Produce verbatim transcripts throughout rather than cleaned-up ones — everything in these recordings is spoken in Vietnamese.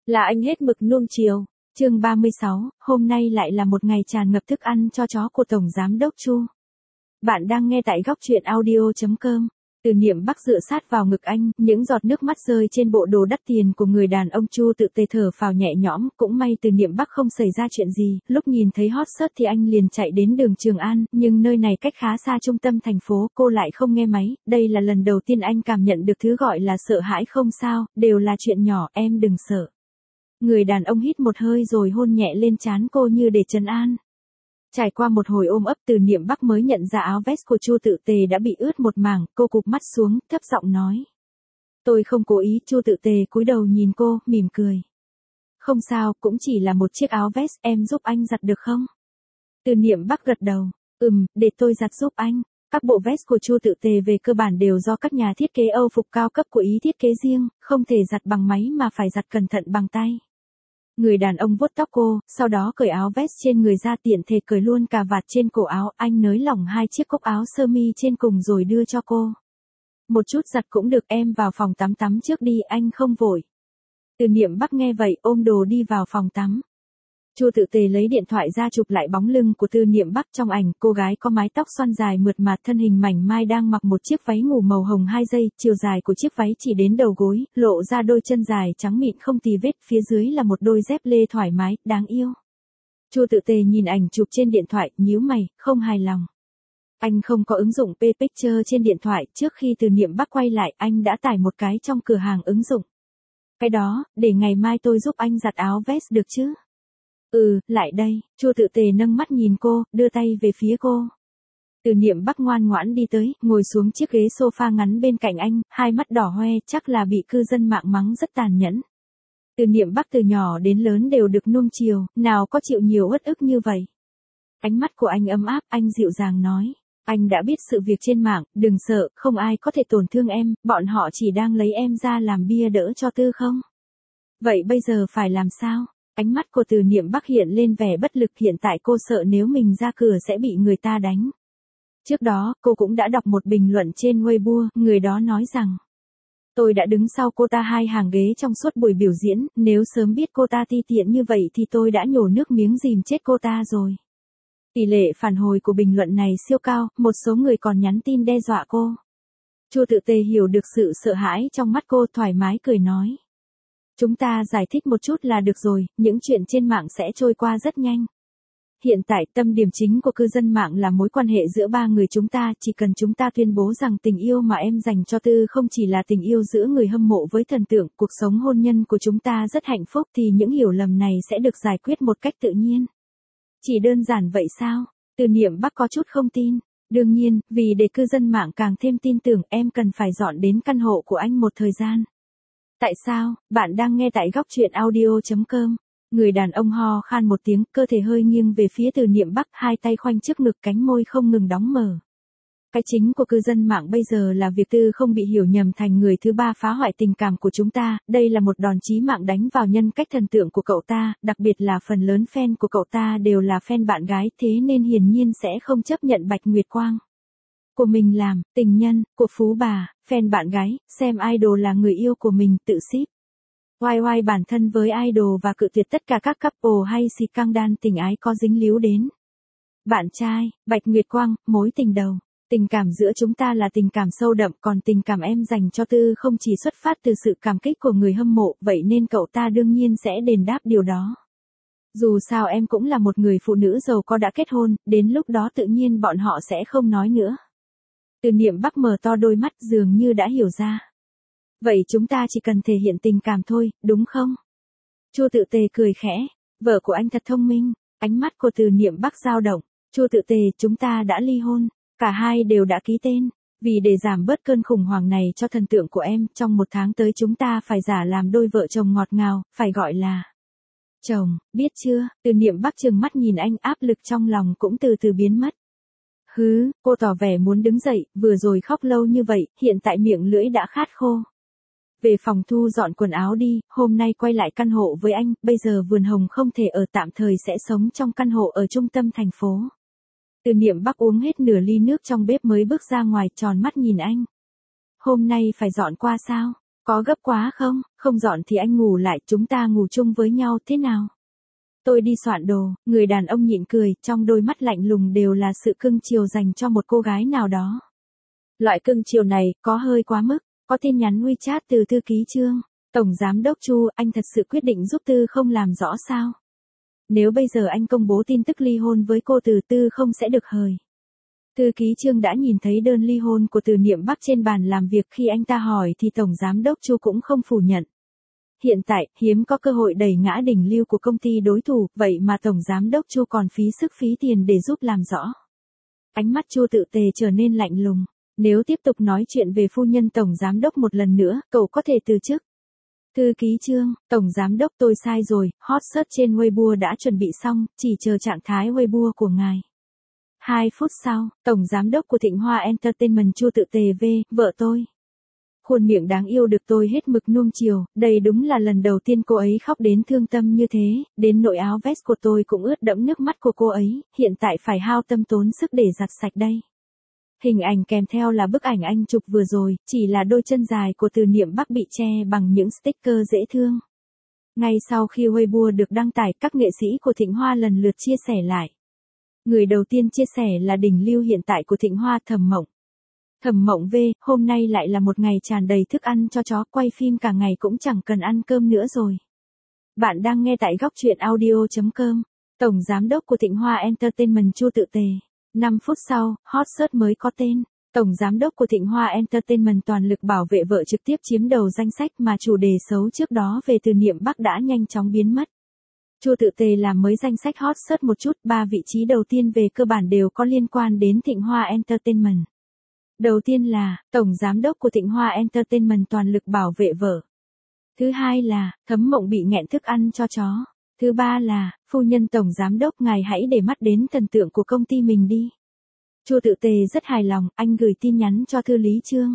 Là anh hết mực nuông chiều. Chương ba mươi sáu, hôm nay lại là một ngày tràn ngập thức ăn cho chó của Tổng Giám đốc Chu. Bạn đang nghe tại góc truyện audio chấm com. Từ Niệm Bắc dựa sát vào ngực anh, những giọt nước mắt rơi trên bộ đồ đắt tiền của người đàn ông. Chu tự tê thở phào nhẹ nhõm, cũng may Từ Niệm Bắc không xảy ra chuyện gì, lúc nhìn thấy hot search thì anh liền chạy đến đường Trường An, nhưng nơi này cách khá xa trung tâm thành phố, cô lại không nghe máy, đây là lần đầu tiên anh cảm nhận được thứ gọi là sợ hãi. Không sao, đều là chuyện nhỏ, em đừng sợ. Người đàn ông hít một hơi rồi hôn nhẹ lên trán cô như để trấn an. Trải qua một hồi ôm ấp, Từ Niệm Bắc mới nhận ra áo vest của Chu tự tề đã bị ướt một mảng, cô cụp mắt xuống, thấp giọng nói. Tôi không cố ý. Chu tự tề cúi đầu nhìn cô, mỉm cười. Không sao, cũng chỉ là một chiếc áo vest, em giúp anh giặt được không? Từ Niệm Bắc gật đầu, ừm, để tôi giặt giúp anh. Các bộ vest của Chu tự tề về cơ bản đều do các nhà thiết kế Âu phục cao cấp của Ý thiết kế riêng, không thể giặt bằng máy mà phải giặt cẩn thận bằng tay. Người đàn ông vuốt tóc cô, sau đó cởi áo vest trên người ra, tiện thể cởi luôn cà vạt trên cổ áo. Anh nới lỏng hai chiếc cúc áo sơ mi trên cùng rồi đưa cho cô. Một chút giặt cũng được, em vào phòng tắm tắm trước đi, anh không vội. Từ Niệm Bắc nghe vậy ôm đồ đi vào phòng tắm. Chu tự tề lấy điện thoại ra chụp lại bóng lưng của Từ Niệm Bắc. Trong ảnh, cô gái có mái tóc xoăn dài mượt mà, thân hình mảnh mai, đang mặc một chiếc váy ngủ màu hồng hai dây, chiều dài của chiếc váy chỉ đến đầu gối, lộ ra đôi chân dài trắng mịn không tì vết, phía dưới là một đôi dép lê thoải mái, đáng yêu. Chu tự tề nhìn ảnh chụp trên điện thoại, nhíu mày, không hài lòng. Anh không có ứng dụng P-Picture trên điện thoại, trước khi Từ Niệm Bắc quay lại, anh đã tải một cái trong cửa hàng ứng dụng. Cái đó, để ngày mai tôi giúp anh giặt áo vest được chứ? Ừ, lại đây. Chu tự tề nâng mắt nhìn cô, đưa tay về phía cô. Từ Niệm Bắc ngoan ngoãn đi tới, ngồi xuống chiếc ghế sofa ngắn bên cạnh anh, hai mắt đỏ hoe, chắc là bị cư dân mạng mắng rất tàn nhẫn. Từ Niệm Bắc từ nhỏ đến lớn đều được nuông chiều, nào có chịu nhiều uất ức như vậy. Ánh mắt của anh ấm áp, anh dịu dàng nói. Anh đã biết sự việc trên mạng, đừng sợ, không ai có thể tổn thương em, bọn họ chỉ đang lấy em ra làm bia đỡ cho Tư không? Vậy bây giờ phải làm sao? Ánh mắt của Từ Niệm Bắc hiện lên vẻ bất lực, hiện tại cô sợ nếu mình ra cửa sẽ bị người ta đánh. Trước đó, cô cũng đã đọc một bình luận trên Weibo, người đó nói rằng. Tôi đã đứng sau cô ta hai hàng ghế trong suốt buổi biểu diễn, nếu sớm biết cô ta ti tiện như vậy thì tôi đã nhổ nước miếng dìm chết cô ta rồi. Tỷ lệ phản hồi của bình luận này siêu cao, một số người còn nhắn tin đe dọa cô. Chu tự tề hiểu được sự sợ hãi trong mắt cô, thoải mái cười nói. Chúng ta giải thích một chút là được rồi, những chuyện trên mạng sẽ trôi qua rất nhanh. Hiện tại tâm điểm chính của cư dân mạng là mối quan hệ giữa ba người chúng ta, chỉ cần chúng ta tuyên bố rằng tình yêu mà em dành cho Tư không chỉ là tình yêu giữa người hâm mộ với thần tượng, cuộc sống hôn nhân của chúng ta rất hạnh phúc thì những hiểu lầm này sẽ được giải quyết một cách tự nhiên. Chỉ đơn giản vậy sao? Từ Niệm Bắc có chút không tin. Đương nhiên, vì để cư dân mạng càng thêm tin tưởng, em cần phải dọn đến căn hộ của anh một thời gian. Tại sao? Bạn đang nghe tại góc truyện audio chấm com. Người đàn ông ho khan một tiếng, cơ thể hơi nghiêng về phía Từ Niệm Bắc, hai tay khoanh trước ngực, cánh môi không ngừng đóng mở. Cái chính của cư dân mạng bây giờ là việc Tư không bị hiểu nhầm thành người thứ ba phá hoại tình cảm của chúng ta, đây là một đòn chí mạng đánh vào nhân cách thần tượng của cậu ta, đặc biệt là phần lớn fan của cậu ta đều là fan bạn gái, thế nên hiển nhiên sẽ không chấp nhận Bạch Nguyệt Quang của mình làm tình nhân của phú bà. Fan bạn gái, xem idol là người yêu của mình, tự ship. Oai oai bản thân với idol và cự tuyệt tất cả các couple hay scandal tình ái có dính líu đến. Bạn trai, Bạch Nguyệt Quang, mối tình đầu. Tình cảm giữa chúng ta là tình cảm sâu đậm, còn tình cảm em dành cho Tư không chỉ xuất phát từ sự cảm kích của người hâm mộ, vậy nên cậu ta đương nhiên sẽ đền đáp điều đó. Dù sao em cũng là một người phụ nữ giàu có đã kết hôn, đến lúc đó tự nhiên bọn họ sẽ không nói nữa. Từ Niệm Bắc mở to đôi mắt, dường như đã hiểu ra. Vậy chúng ta chỉ cần thể hiện tình cảm thôi, đúng không? Chu tự tề cười khẽ, vợ của anh thật thông minh. Ánh mắt của Từ Niệm Bắc dao động. Chu tự tề, chúng ta đã ly hôn, cả hai đều đã ký tên. Vì để giảm bớt cơn khủng hoảng này cho thần tượng của em, trong một tháng tới chúng ta phải giả làm đôi vợ chồng ngọt ngào, phải gọi là chồng, biết chưa? Từ Niệm Bắc trừng mắt nhìn anh, áp lực trong lòng cũng từ từ biến mất. Hứ, cô tỏ vẻ muốn đứng dậy, vừa rồi khóc lâu như vậy, hiện tại miệng lưỡi đã khát khô. Về phòng thu dọn quần áo đi, hôm nay quay lại căn hộ với anh, bây giờ Vườn Hồng không thể ở, tạm thời sẽ sống trong căn hộ ở trung tâm thành phố. Từ Niệm Bắc uống hết nửa ly nước trong bếp mới bước ra ngoài, tròn mắt nhìn anh. Hôm nay phải dọn qua sao? Có gấp quá không? Không dọn thì anh ngủ lại, chúng ta ngủ chung với nhau thế nào? Tôi đi soạn đồ, người đàn ông nhịn cười, trong đôi mắt lạnh lùng đều là sự cưng chiều dành cho một cô gái nào đó. Loại cưng chiều này, có hơi quá mức, có tin nhắn WeChat từ thư ký Trương. Tổng Giám đốc Chu, anh thật sự quyết định giúp Tư không làm rõ sao? Nếu bây giờ anh công bố tin tức ly hôn với cô Từ, Tư không sẽ được hời. Thư ký Trương đã nhìn thấy đơn ly hôn của Từ Niệm Bắc trên bàn làm việc, khi anh ta hỏi thì Tổng Giám đốc Chu cũng không phủ nhận. Hiện tại, hiếm có cơ hội đẩy ngã đỉnh lưu của công ty đối thủ, vậy mà Tổng Giám đốc Chu còn phí sức phí tiền để giúp làm rõ. Ánh mắt Chu Tự Tề trở nên lạnh lùng. Nếu tiếp tục nói chuyện về phu nhân Tổng Giám đốc một lần nữa, cậu có thể từ chức. Thư ký Trương, Tổng Giám đốc tôi sai rồi, hot search trên Weibo đã chuẩn bị xong, chỉ chờ trạng thái Weibo của ngài. Hai phút sau, Tổng Giám đốc của Thịnh Hoa Entertainment Chu Tự Tề V, vợ tôi. Khuôn miệng đáng yêu được tôi hết mực nuông chiều, đây đúng là lần đầu tiên cô ấy khóc đến thương tâm như thế, đến nỗi áo vest của tôi cũng ướt đẫm nước mắt của cô ấy, hiện tại phải hao tâm tốn sức để giặt sạch đây. Hình ảnh kèm theo là bức ảnh anh chụp vừa rồi, chỉ là đôi chân dài của Từ Niệm Bắc bị che bằng những sticker dễ thương. Ngay sau khi Weibo được đăng tải, các nghệ sĩ của Thịnh Hoa lần lượt chia sẻ lại. Người đầu tiên chia sẻ là đỉnh lưu hiện tại của Thịnh Hoa, Thẩm Mộng. Thẩm Mộng V, hôm nay lại là một ngày tràn đầy thức ăn cho chó, quay phim cả ngày cũng chẳng cần ăn cơm nữa rồi. Bạn đang nghe tại góc truyện audio chấm com. Tổng Giám đốc của Thịnh Hoa Entertainment Chu Tự Tề. năm phút sau, hot search mới có tên. Tổng Giám đốc của Thịnh Hoa Entertainment toàn lực bảo vệ vợ trực tiếp chiếm đầu danh sách mà chủ đề xấu trước đó về Từ Niệm Bắc đã nhanh chóng biến mất. Chu Tự Tề làm mới danh sách hot search một chút, ba vị trí đầu tiên về cơ bản đều có liên quan đến Thịnh Hoa Entertainment. Đầu tiên là, Tổng Giám đốc của Thịnh Hoa Entertainment toàn lực bảo vệ vợ. Thứ hai là, Thấm Mộng bị nghẹn thức ăn cho chó. Thứ ba là, phu nhân Tổng Giám đốc ngài hãy để mắt đến thần tượng của công ty mình đi. Chu Tự Tề rất hài lòng, anh gửi tin nhắn cho thư lý Trương.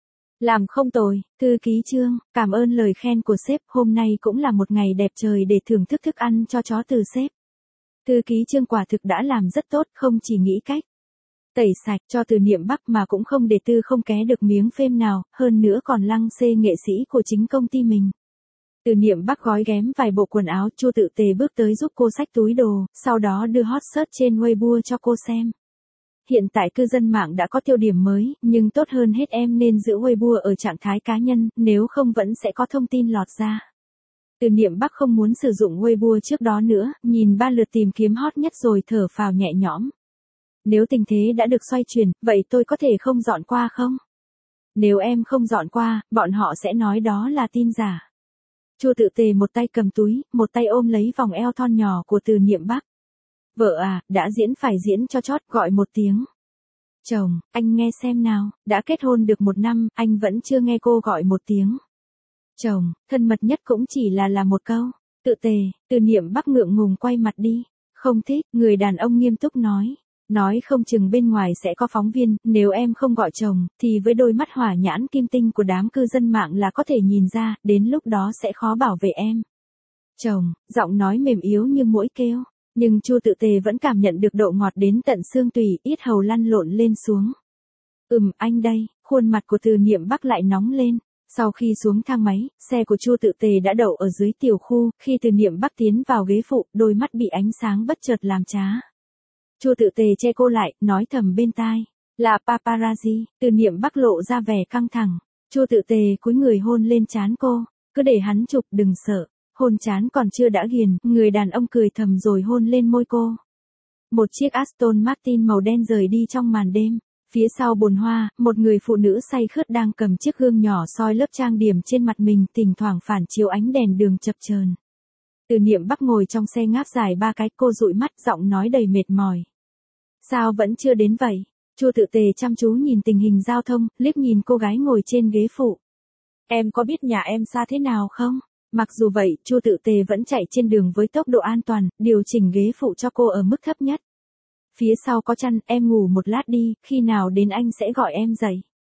Làm không tồi, thư ký Trương, cảm ơn lời khen của sếp, hôm nay cũng là một ngày đẹp trời để thưởng thức thức ăn cho chó từ sếp. Thư ký Trương quả thực đã làm rất tốt, không chỉ nghĩ cách tẩy sạch cho Từ Niệm Bắc mà cũng không để Tư không ké được miếng phêm nào, hơn nữa còn lăng xê nghệ sĩ của chính công ty mình. Từ Niệm Bắc gói ghém vài bộ quần áo, Chu Tự Tề bước tới giúp cô xách túi đồ, sau đó đưa hot search trên Weibo cho cô xem. Hiện tại cư dân mạng đã có tiêu điểm mới, nhưng tốt hơn hết em nên giữ Weibo ở trạng thái cá nhân, nếu không vẫn sẽ có thông tin lọt ra. Từ Niệm Bắc không muốn sử dụng Weibo trước đó nữa, nhìn ba lượt tìm kiếm hot nhất rồi thở phào nhẹ nhõm. Nếu tình thế đã được xoay chuyển, vậy tôi có thể không dọn qua không? Nếu em không dọn qua, bọn họ sẽ nói đó là tin giả. Chu Tự Tề một tay cầm túi, một tay ôm lấy vòng eo thon nhỏ của Từ Niệm Bắc. Vợ à, đã diễn phải diễn cho chót, gọi một tiếng. Chồng, anh nghe xem nào, đã kết hôn được một năm, anh vẫn chưa nghe cô gọi một tiếng. Chồng, thân mật nhất cũng chỉ là là một câu. Tự Tề, Từ Niệm Bắc ngượng ngùng quay mặt đi. Không thích, người đàn ông nghiêm túc nói. Nói không chừng bên ngoài sẽ có phóng viên, nếu em không gọi chồng, thì với đôi mắt hỏa nhãn kim tinh của đám cư dân mạng là có thể nhìn ra, đến lúc đó sẽ khó bảo vệ em. Chồng, giọng nói mềm yếu như muỗi kêu, nhưng Chu Tự Tề vẫn cảm nhận được độ ngọt đến tận xương tủy, yết hầu lăn lộn lên xuống. Ừm, anh đây, khuôn mặt của Từ Niệm Bắc lại nóng lên. Sau khi xuống thang máy, xe của Chu Tự Tề đã đậu ở dưới tiểu khu, khi Từ Niệm Bắc tiến vào ghế phụ, đôi mắt bị ánh sáng bất chợt làm chá. Chu Tự Tề che cô lại, nói thầm bên tai, là paparazzi. Từ Niệm Bắc lộ ra vẻ căng thẳng. Chu Tự Tề cúi người hôn lên trán cô, cứ để hắn chụp, đừng sợ. Hôn trán còn chưa đã ghiền, người đàn ông cười thầm rồi hôn lên môi cô. Một chiếc Aston Martin màu đen rời đi trong màn đêm. Phía sau bồn hoa, một người phụ nữ say khướt đang cầm chiếc gương nhỏ soi lớp trang điểm trên mặt mình, thỉnh thoảng phản chiếu ánh đèn đường chập chờn. Từ Niệm Bắc ngồi trong xe ngáp dài ba cái, cô dụi mắt, giọng nói đầy mệt mỏi. Sao vẫn chưa đến vậy? Chu Tự Tề chăm chú nhìn tình hình giao thông, liếc nhìn cô gái ngồi trên ghế phụ. Em có biết nhà em xa thế nào không? Mặc dù vậy, Chu Tự Tề vẫn chạy trên đường với tốc độ an toàn, điều chỉnh ghế phụ cho cô ở mức thấp nhất. Phía sau có chăn, em ngủ một lát đi, khi nào đến anh sẽ gọi em dậy.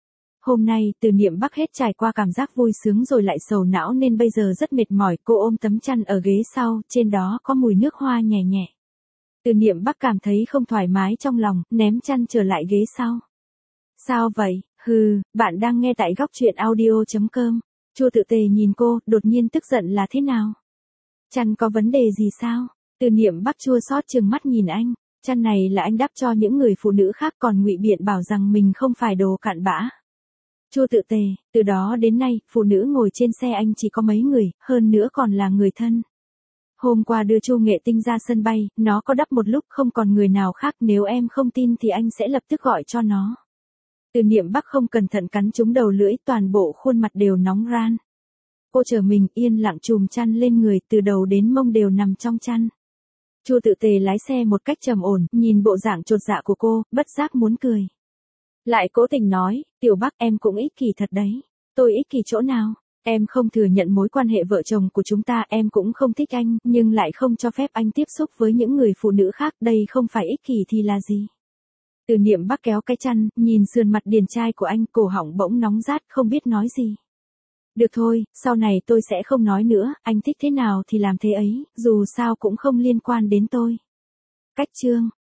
Hôm nay, Từ Niệm Bắc hết trải qua cảm giác vui sướng rồi lại sầu não nên bây giờ rất mệt mỏi, cô ôm tấm chăn ở ghế sau, trên đó có mùi nước hoa nhẹ nhẹ. Từ Niệm Bắc cảm thấy không thoải mái trong lòng, ném chăn trở lại ghế sau. Sao vậy? Hừ, bạn đang nghe tại góc truyện audio chấm com. Chu Tự Tề nhìn cô, đột nhiên tức giận là thế nào? Chăn có vấn đề gì sao? Từ Niệm Bắc chua xót trừng mắt nhìn anh, chăn này là anh đắp cho những người phụ nữ khác còn ngụy biện bảo rằng mình không phải đồ cặn bã. Chu Tự Tề, từ đó đến nay, phụ nữ ngồi trên xe anh chỉ có mấy người, hơn nữa còn là người thân. Hôm qua đưa Chu Nghệ Tinh ra sân bay, nó có đắp một lúc không còn người nào khác, nếu em không tin thì anh sẽ lập tức gọi cho nó. Từ Niệm Bắc không cẩn thận cắn trúng đầu lưỡi, toàn bộ khuôn mặt đều nóng ran. Cô trở mình, yên lặng chùm chăn lên người, từ đầu đến mông đều nằm trong chăn. Chu Tự Tề lái xe một cách trầm ổn, nhìn bộ dạng chột dạ của cô, bất giác muốn cười. Lại cố tình nói, Tiểu Bắc em cũng ích kỷ thật đấy. Tôi ích kỷ chỗ nào? Em không thừa nhận mối quan hệ vợ chồng của chúng ta, em cũng không thích anh, nhưng lại không cho phép anh tiếp xúc với những người phụ nữ khác, đây không phải ích kỷ thì là gì? Từ Niệm Bắc kéo cái chăn, nhìn sườn mặt điển trai của anh, cổ họng bỗng nóng rát, không biết nói gì. Được thôi, sau này tôi sẽ không nói nữa, anh thích thế nào thì làm thế ấy, dù sao cũng không liên quan đến tôi. Cách chương